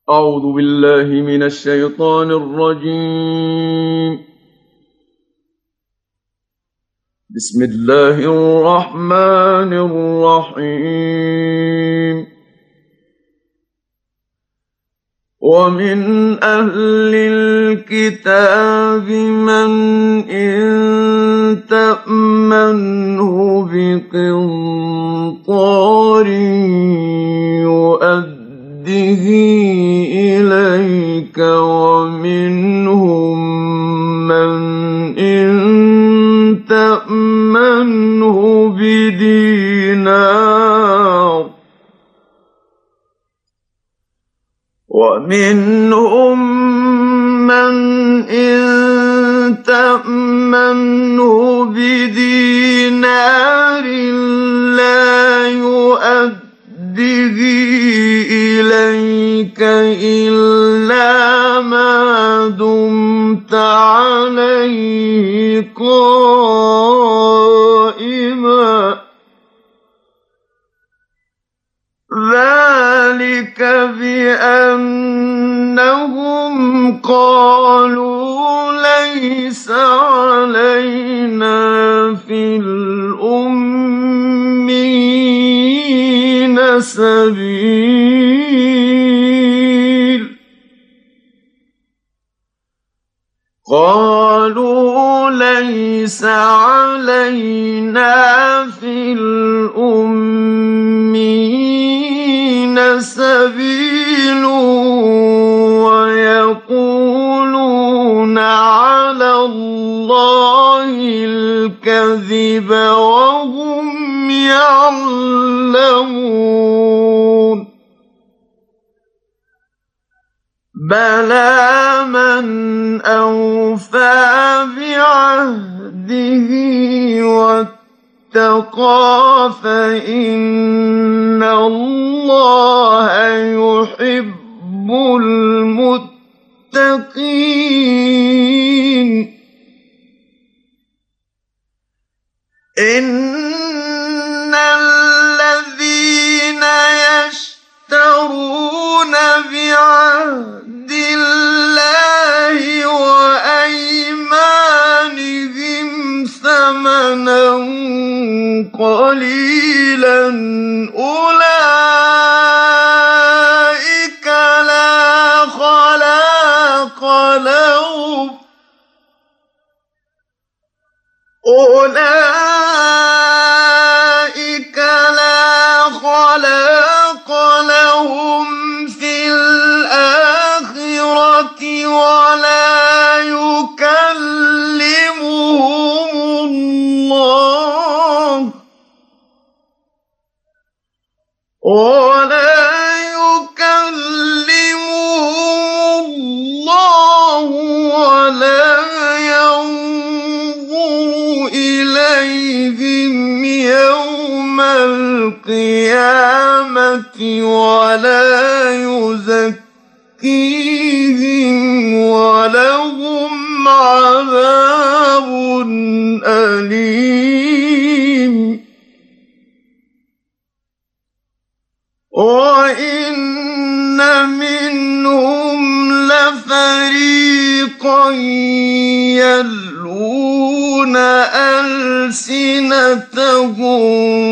أعوذ بالله من الشيطان الرجيم. بسم الله الرحمن الرحيم. ومن أهل الكتاب من إن تأمنه بقنطار يؤده إليك ومنهم من إن تأمنه بدينار ومنهم من إن تأمنه بدينار لا يؤده إليك إلا ما دمت عليه قائما ذلك بأنهم قالوا ليس علينا في الأميين سبيل قالوا ليس علينا في الأميين سبيل ويقولون على الله الكذب وهم يعلمون بلى من أوفى بعهده واتقى فإن الله يحب المتقين إن الذين يشترون بعهد الله وأيمانهم ثمنا قليلا أولئك لا خلاق لهم في الآخرة ولا يكلمهم الله ولا ينظر إليهم يوم القيامة ولا يزكيهم ولهم عذاب أليم وإن منهم لفريقا يلوون ألسنتهم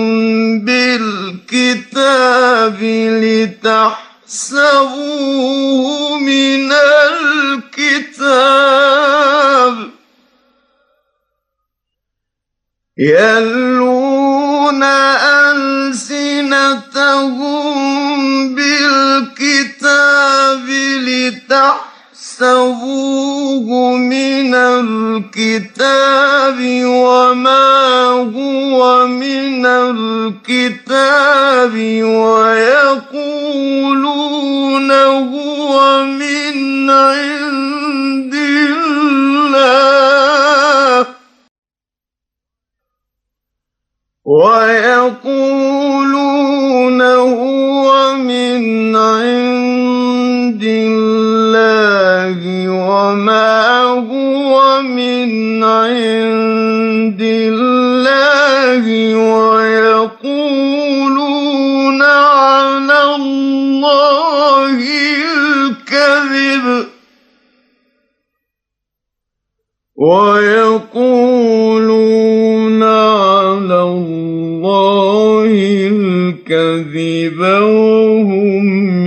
بالكتاب لتحسبوه من الكتاب يلوون ألسنتهم بالكتاب لتحسبوه من الكتاب وما هو من الكتاب ويقولون هو من عند الله ويقولون هو من عند الله وما هو من عند الله ويقولون على الله ويقولون على الله الكذب وهم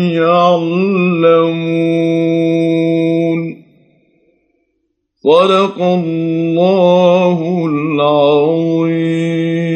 يعلمون. صدق الله العظيم.